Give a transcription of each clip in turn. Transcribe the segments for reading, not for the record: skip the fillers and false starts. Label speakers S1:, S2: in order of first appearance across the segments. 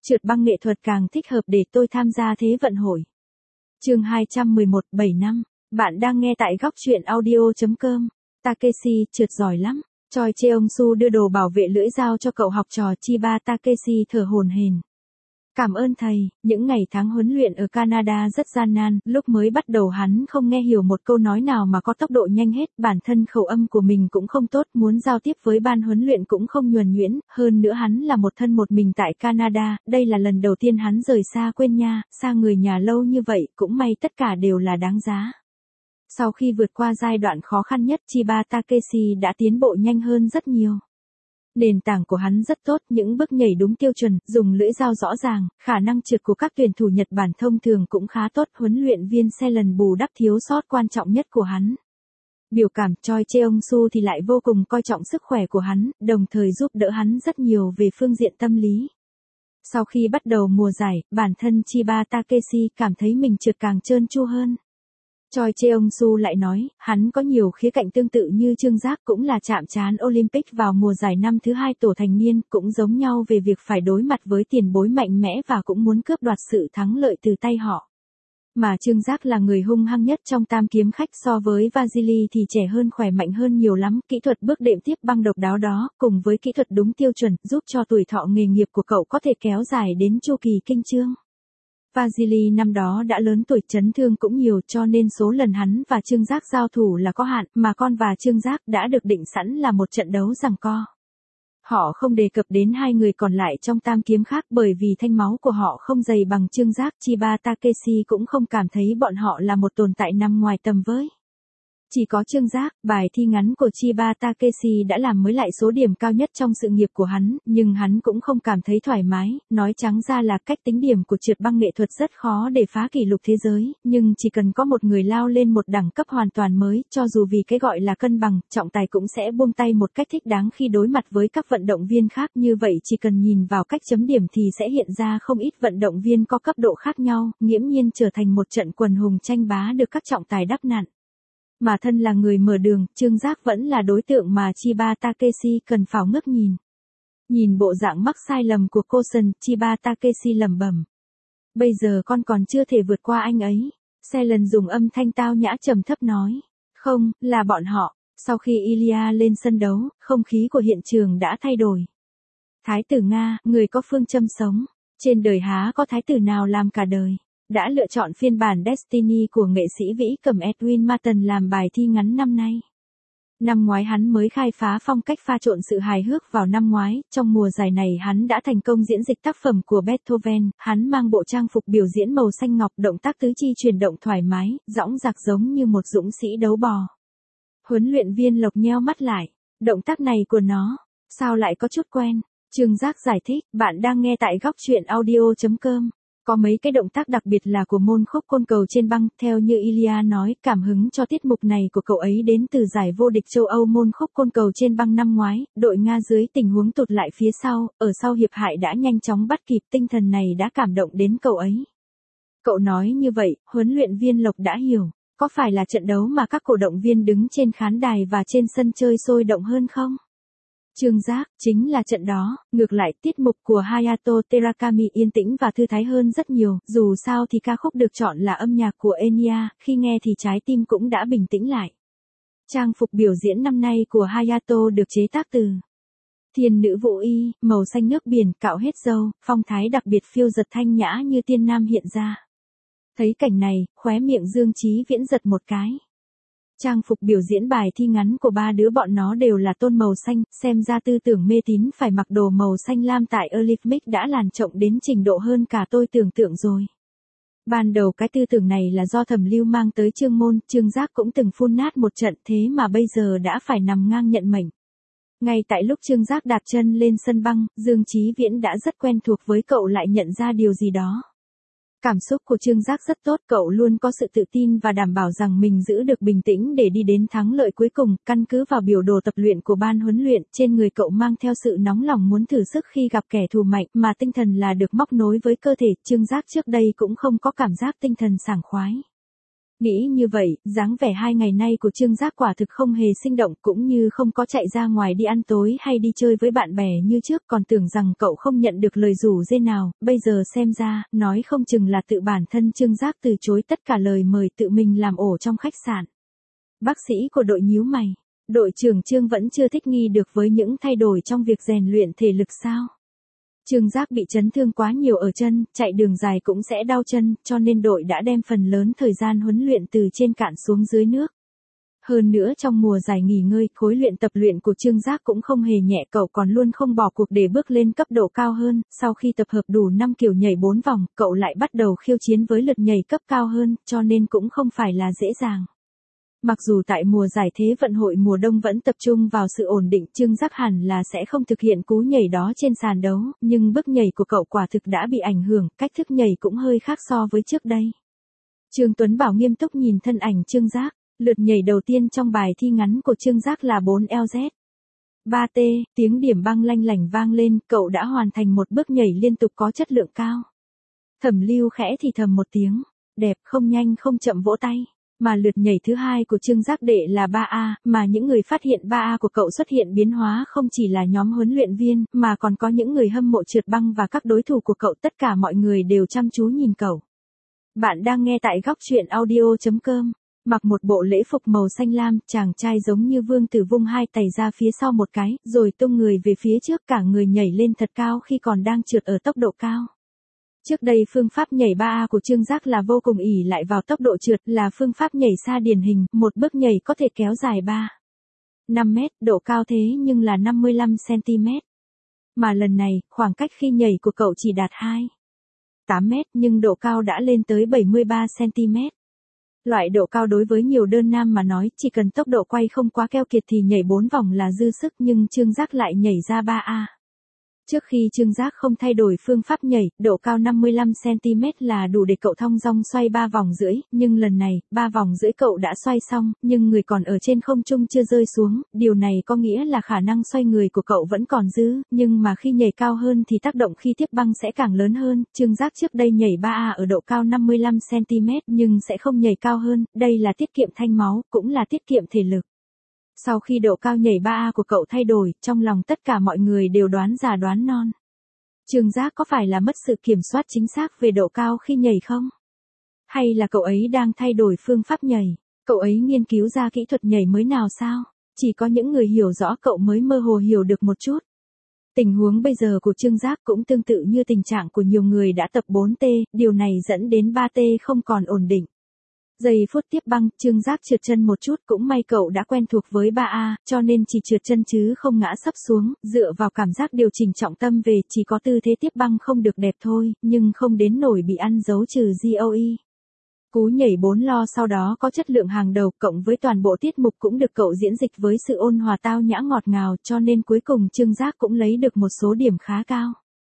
S1: trượt băng nghệ thuật càng thích hợp để tôi tham gia Thế vận hội. Chương 211, 7 năm. Bạn đang nghe tại góc truyện audio.com. Takeshi trượt giỏi lắm. Choi Cheong-su đưa đồ bảo vệ lưỡi dao cho cậu học trò Chiba Takeshi thở hổn hển. Cảm ơn thầy, những ngày tháng huấn luyện ở Canada rất gian nan, lúc mới bắt đầu hắn không nghe hiểu một câu nói nào mà có tốc độ nhanh hết, bản thân khẩu âm của mình cũng không tốt, muốn giao tiếp với ban huấn luyện cũng không nhuần nhuyễn, hơn nữa hắn là một thân một mình tại Canada, đây là lần đầu tiên hắn rời xa quê nhà, xa người nhà lâu như vậy, cũng may tất cả đều là đáng giá. Sau khi vượt qua giai đoạn khó khăn nhất, Chiba Takeshi đã tiến bộ nhanh hơn rất nhiều. Nền tảng của hắn rất tốt, những bước nhảy đúng tiêu chuẩn, dùng lưỡi dao rõ ràng, khả năng trượt của các tuyển thủ Nhật Bản thông thường cũng khá tốt, huấn luyện viên xe lần bù đắp thiếu sót quan trọng nhất của hắn. Biểu cảm Choi Cheong-su thì lại vô cùng coi trọng sức khỏe của hắn, đồng thời giúp đỡ hắn rất nhiều về phương diện tâm lý. Sau khi bắt đầu mùa giải, bản thân Chiba Takeshi cảm thấy mình trượt càng trơn tru hơn. Choi Cheong-su lại nói, hắn có nhiều khía cạnh tương tự như Trương Giác, cũng là chạm trán Olympic vào mùa giải năm thứ 2 tổ thành niên, cũng giống nhau về việc phải đối mặt với tiền bối mạnh mẽ và cũng muốn cướp đoạt sự thắng lợi từ tay họ. Mà Trương Giác là người hung hăng nhất trong tam kiếm khách, so với Vasily thì trẻ hơn khỏe mạnh hơn nhiều lắm, kỹ thuật bước đệm tiếp băng độc đáo đó, cùng với kỹ thuật đúng tiêu chuẩn, giúp cho tuổi thọ nghề nghiệp của cậu có thể kéo dài đến chu kỳ kinh chương. Vasily năm đó đã lớn tuổi, chấn thương cũng nhiều, cho nên số lần hắn và Trương Giác giao thủ là có hạn, mà con và Trương Giác đã được định sẵn là một trận đấu giằng co. Họ không đề cập đến hai người còn lại trong tam kiếm khác bởi vì thanh máu của họ không dày bằng Trương Giác. Chiba Takeshi cũng không cảm thấy bọn họ là một tồn tại nằm ngoài tầm với. Chỉ có Trương Giác, bài thi ngắn của Chiba Takeshi đã làm mới lại số điểm cao nhất trong sự nghiệp của hắn, nhưng hắn cũng không cảm thấy thoải mái, nói trắng ra là cách tính điểm của trượt băng nghệ thuật rất khó để phá kỷ lục thế giới, nhưng chỉ cần có một người lao lên một đẳng cấp hoàn toàn mới, cho dù vì cái gọi là cân bằng, trọng tài cũng sẽ buông tay một cách thích đáng khi đối mặt với các vận động viên khác, như vậy chỉ cần nhìn vào cách chấm điểm thì sẽ hiện ra không ít vận động viên có cấp độ khác nhau, nghiễm nhiên trở thành một trận quần hùng tranh bá được các trọng tài đắp nặn. Mà thân là người mở đường, Trương Giác vẫn là đối tượng mà Chiba Takeshi cần pháo ngước nhìn. Nhìn bộ dạng mắc sai lầm của cô Sần, Chiba Takeshi lẩm bẩm. Bây giờ con còn chưa thể vượt qua anh ấy. Xe lần dùng âm thanh tao nhã trầm thấp nói. Không, là bọn họ. Sau khi Ilya lên sân đấu, không khí của hiện trường đã thay đổi. Thái tử Nga, người có phương châm sống. Trên đời há có thái tử nào làm cả đời. Đã lựa chọn phiên bản Destiny của nghệ sĩ vĩ cầm Edwin Martin làm bài thi ngắn năm nay. Năm ngoái hắn mới khai phá phong cách pha trộn sự hài hước vào năm ngoái, trong mùa giải này hắn đã thành công diễn dịch tác phẩm của Beethoven, hắn mang bộ trang phục biểu diễn màu xanh ngọc, động tác tứ chi chuyển động thoải mái, dõng dạc giống như một dũng sĩ đấu bò. Huấn luyện viên Lộc nheo mắt lại, động tác này của nó, sao lại có chút quen? Trương Giác giải thích, bạn đang nghe tại góc truyện audio.com. Có mấy cái động tác đặc biệt là của môn khúc côn cầu trên băng, theo như Ilya nói, cảm hứng cho tiết mục này của cậu ấy đến từ giải vô địch châu Âu môn khúc côn cầu trên băng năm ngoái, đội Nga dưới tình huống tụt lại phía sau, ở sau hiệp hại đã nhanh chóng bắt kịp, tinh thần này đã cảm động đến cậu ấy. Cậu nói như vậy, huấn luyện viên Lộc đã hiểu, có phải là trận đấu mà các cổ động viên đứng trên khán đài và trên sân chơi sôi động hơn không? Trương Giác, chính là trận đó, ngược lại tiết mục của Hayato Terakami yên tĩnh và thư thái hơn rất nhiều, dù sao thì ca khúc được chọn là âm nhạc của Enya, khi nghe thì trái tim cũng đã bình tĩnh lại. Trang phục biểu diễn năm nay của Hayato được chế tác từ Thiên nữ vũ y, màu xanh nước biển, cạo hết râu, phong thái đặc biệt phiêu giật thanh nhã như tiên nam hiện ra. Thấy cảnh này, khóe miệng Dương Chí Viễn giật một cái. Trang phục biểu diễn bài thi ngắn của ba đứa bọn nó đều là tôn màu xanh, xem ra tư tưởng mê tín phải mặc đồ màu xanh lam tại Olympic đã làn trọng đến trình độ hơn cả tôi tưởng tượng rồi. Ban đầu cái tư tưởng này là do Thẩm Lưu mang tới Trương Môn, Trương Giác cũng từng phun nát một trận, thế mà bây giờ đã phải nằm ngang nhận mệnh. Ngay tại lúc Trương Giác đạp chân lên sân băng, Dương Chí Viễn đã rất quen thuộc với cậu lại nhận ra điều gì đó. Cảm xúc của Trương Giác rất tốt, cậu luôn có sự tự tin và đảm bảo rằng mình giữ được bình tĩnh để đi đến thắng lợi cuối cùng, căn cứ vào biểu đồ tập luyện của ban huấn luyện, trên người cậu mang theo sự nóng lòng muốn thử sức khi gặp kẻ thù mạnh, mà tinh thần là được móc nối với cơ thể, Trương Giác trước đây cũng không có cảm giác tinh thần sảng khoái. Nghĩ như vậy, dáng vẻ 2 ngày nay của Trương Giác quả thực không hề sinh động, cũng như không có chạy ra ngoài đi ăn tối hay đi chơi với bạn bè như trước, còn tưởng rằng cậu không nhận được lời rủ rê nào, bây giờ xem ra, nói không chừng là tự bản thân Trương Giác từ chối tất cả lời mời tự mình làm ổ trong khách sạn. Bác sĩ của đội nhíu mày, đội trưởng Trương vẫn chưa thích nghi được với những thay đổi trong việc rèn luyện thể lực sao? Trương Giác bị chấn thương quá nhiều ở chân, chạy đường dài cũng sẽ đau chân, cho nên đội đã đem phần lớn thời gian huấn luyện từ trên cạn xuống dưới nước. Hơn nữa trong mùa giải nghỉ ngơi, khối luyện tập luyện của Trương Giác cũng không hề nhẹ, cậu còn luôn không bỏ cuộc để bước lên cấp độ cao hơn, sau khi tập hợp đủ 5 kiểu nhảy 4 vòng, cậu lại bắt đầu khiêu chiến với lượt nhảy cấp cao hơn, cho nên cũng không phải là dễ dàng. Mặc dù tại mùa giải Thế vận hội mùa đông vẫn tập trung vào sự ổn định, Trương Giác hẳn là sẽ không thực hiện cú nhảy đó trên sàn đấu, nhưng bước nhảy của cậu quả thực đã bị ảnh hưởng, cách thức nhảy cũng hơi khác so với trước đây. Trương Tuấn Bảo nghiêm túc nhìn thân ảnh Trương Giác, lượt nhảy đầu tiên trong bài thi ngắn của Trương Giác là 4LZ. 3T, tiếng điểm băng lanh lảnh vang lên, cậu đã hoàn thành một bước nhảy liên tục có chất lượng cao. Thẩm Lưu khẽ thì thầm một tiếng, đẹp, không nhanh không chậm vỗ tay. Mà lượt nhảy thứ hai của Trương Giác đệ là 3A, mà những người phát hiện 3A của cậu xuất hiện biến hóa không chỉ là nhóm huấn luyện viên, mà còn có những người hâm mộ trượt băng và các đối thủ của cậu, tất cả mọi người đều chăm chú nhìn cậu. Bạn đang nghe tại góc truyện audio.com. Mặc một bộ lễ phục màu xanh lam, chàng trai giống như vương tử vung hai tay ra phía sau một cái, rồi tung người về phía trước, cả người nhảy lên thật cao khi còn đang trượt ở tốc độ cao. Trước đây phương pháp nhảy 3A của Trương Giác là vô cùng ỷ lại vào tốc độ trượt, là phương pháp nhảy xa điển hình, một bước nhảy có thể kéo dài 5 mét, độ cao thế nhưng là 55 cm. Mà lần này, khoảng cách khi nhảy của cậu chỉ đạt 8 mét nhưng độ cao đã lên tới 73 cm. Loại độ cao đối với nhiều đơn nam mà nói, chỉ cần tốc độ quay không quá keo kiệt thì nhảy 4 vòng là dư sức, nhưng Trương Giác lại nhảy ra 3A. Trước khi Trương Giác không thay đổi phương pháp nhảy, độ cao 55cm là đủ để cậu thong dong xoay 3 vòng rưỡi, nhưng lần này, 3 vòng rưỡi cậu đã xoay xong, nhưng người còn ở trên không trung chưa rơi xuống, điều này có nghĩa là khả năng xoay người của cậu vẫn còn giữ, nhưng mà khi nhảy cao hơn thì tác động khi tiếp băng sẽ càng lớn hơn. Trương Giác trước đây nhảy 3A ở độ cao 55cm nhưng sẽ không nhảy cao hơn, đây là tiết kiệm thanh máu, cũng là tiết kiệm thể lực. Sau khi độ cao nhảy 3A của cậu thay đổi, trong lòng tất cả mọi người đều đoán già đoán non. Trương Giác có phải là mất sự kiểm soát chính xác về độ cao khi nhảy không? Hay là cậu ấy đang thay đổi phương pháp nhảy? Cậu ấy nghiên cứu ra kỹ thuật nhảy mới nào sao? Chỉ có những người hiểu rõ cậu mới mơ hồ hiểu được một chút. Tình huống bây giờ của Trương Giác cũng tương tự như tình trạng của nhiều người đã tập 4T, điều này dẫn đến 3T không còn ổn định. Giây phút tiếp băng, Trương Giác trượt chân một chút, cũng may cậu đã quen thuộc với 3A, cho nên chỉ trượt chân chứ không ngã sấp xuống, dựa vào cảm giác điều chỉnh trọng tâm về, chỉ có tư thế tiếp băng không được đẹp thôi, nhưng không đến nổi bị ăn dấu trừ GOE. Cú nhảy 4 lo sau đó có chất lượng hàng đầu, cộng với toàn bộ tiết mục cũng được cậu diễn dịch với sự ôn hòa tao nhã ngọt ngào, cho nên cuối cùng Trương Giác cũng lấy được một số điểm khá cao.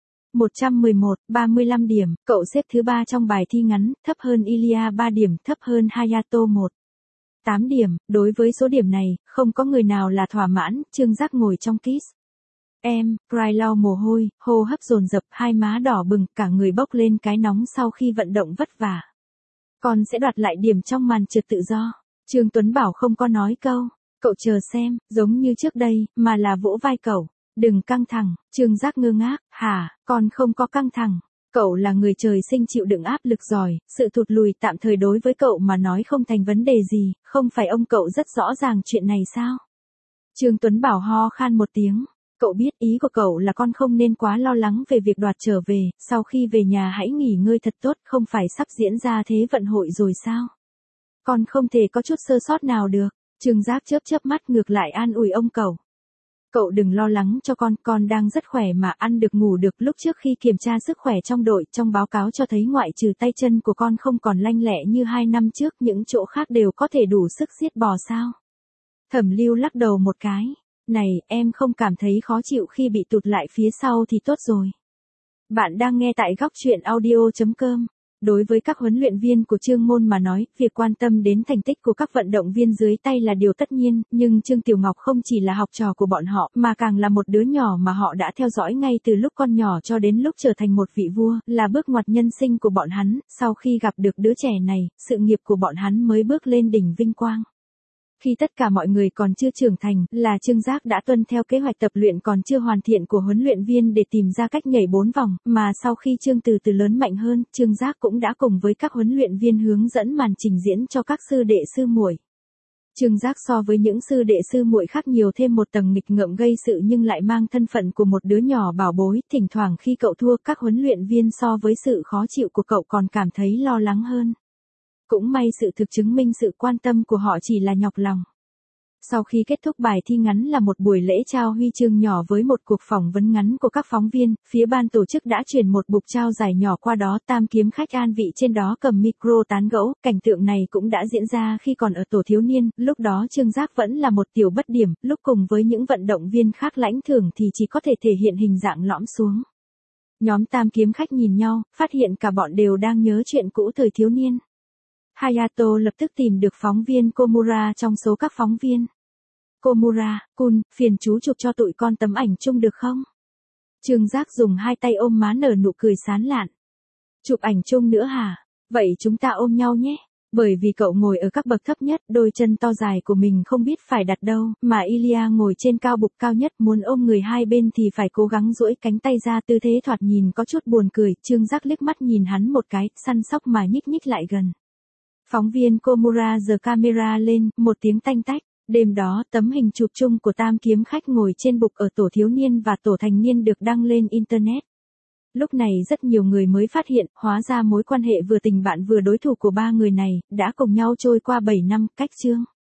S1: 111, 35 điểm, cậu xếp thứ 3 trong bài thi ngắn, thấp hơn Ilya 3 điểm, thấp hơn Hayato 8 điểm, đối với số điểm này, không có người nào là thỏa mãn. Trương Giác ngồi trong kiss. Cry lau mồ hôi, hô hấp dồn dập, hai má đỏ bừng, cả người bốc lên cái nóng sau khi vận động vất vả. Con sẽ đoạt lại điểm trong màn trượt tự do. Trương Tuấn Bảo không có nói câu, cậu chờ xem, giống như trước đây, mà là vỗ vai cậu. Đừng căng thẳng. Trương Giác ngơ ngác, hả, con không có căng thẳng. Cậu là người trời sinh chịu đựng áp lực giỏi, sự thụt lùi tạm thời đối với cậu mà nói không thành vấn đề gì, không phải ông cậu rất rõ ràng chuyện này sao? Trương Tuấn Bảo ho khan một tiếng, cậu biết ý của cậu là con không nên quá lo lắng về việc đoạt trở về, sau khi về nhà hãy nghỉ ngơi thật tốt, không phải sắp diễn ra Thế vận hội rồi sao? Con không thể có chút sơ sót nào được. Trương Giác chớp chớp mắt ngược lại an ủi ông cậu. Cậu đừng lo lắng cho con đang rất khỏe mà, ăn được ngủ được. Lúc trước khi kiểm tra sức khỏe trong đội, trong báo cáo cho thấy ngoại trừ tay chân của con không còn lanh lẹ như 2 năm trước, những chỗ khác đều có thể đủ sức giết bò sao. Thẩm Lưu lắc đầu một cái, này, em không cảm thấy khó chịu khi bị tụt lại phía sau thì tốt rồi. Bạn đang nghe tại góc truyện audio.com. Đối với các huấn luyện viên của Trương Môn mà nói, việc quan tâm đến thành tích của các vận động viên dưới tay là điều tất nhiên, nhưng Trương Tiểu Ngọc không chỉ là học trò của bọn họ, mà càng là một đứa nhỏ mà họ đã theo dõi ngay từ lúc con nhỏ cho đến lúc trở thành một vị vua, là bước ngoặt nhân sinh của bọn hắn. Sau khi gặp được đứa trẻ này, sự nghiệp của bọn hắn mới bước lên đỉnh vinh quang. Khi tất cả mọi người còn chưa trưởng thành, là Trương Giác đã tuân theo kế hoạch tập luyện còn chưa hoàn thiện của huấn luyện viên để tìm ra cách nhảy 4 vòng, mà sau khi Trương từ từ lớn mạnh hơn, Trương Giác cũng đã cùng với các huấn luyện viên hướng dẫn màn trình diễn cho các sư đệ sư muội. Trương Giác so với những sư đệ sư muội khác nhiều thêm một tầng nghịch ngợm gây sự nhưng lại mang thân phận của một đứa nhỏ bảo bối, thỉnh thoảng khi cậu thua các huấn luyện viên so với sự khó chịu của cậu còn cảm thấy lo lắng hơn. Cũng may sự thực chứng minh sự quan tâm của họ chỉ là nhọc lòng. Sau khi kết thúc bài thi ngắn là một buổi lễ trao huy chương nhỏ với một cuộc phỏng vấn ngắn của các phóng viên, phía ban tổ chức đã chuyển một bục trao giải nhỏ qua đó, Tam Kiếm Khách an vị trên đó cầm micro tán gẫu. Cảnh tượng này cũng đã diễn ra khi còn ở tổ thiếu niên, lúc đó Trương Giác vẫn là một tiểu bất điểm, lúc cùng với những vận động viên khác lãnh thưởng thì chỉ có thể thể hiện hình dạng lõm xuống. Nhóm Tam Kiếm Khách nhìn nhau, phát hiện cả bọn đều đang nhớ chuyện cũ thời thiếu niên. Hayato lập tức tìm được phóng viên Komura trong số các phóng viên. Komura-kun, phiền chú chụp cho tụi con tấm ảnh chung được không? Trương Giác dùng hai tay ôm má nở nụ cười sán lạn. Chụp ảnh chung nữa hả? Vậy chúng ta ôm nhau nhé. Bởi vì cậu ngồi ở các bậc thấp nhất, đôi chân to dài của mình không biết phải đặt đâu, mà Ilya ngồi trên cao bục cao nhất, muốn ôm người hai bên thì phải cố gắng duỗi cánh tay ra, tư thế thoạt nhìn có chút buồn cười. Trương Giác liếc mắt nhìn hắn một cái, săn sóc mà nhích nhích lại gần. Phóng viên Komura giơ camera lên, một tiếng tanh tách. Đêm đó, tấm hình chụp chung của Tam Kiếm Khách ngồi trên bục ở tổ thiếu niên và tổ thành niên được đăng lên Internet. Lúc này rất nhiều người mới phát hiện, hóa ra mối quan hệ vừa tình bạn vừa đối thủ của ba người này, đã cùng nhau trôi qua 7 năm, cách chương.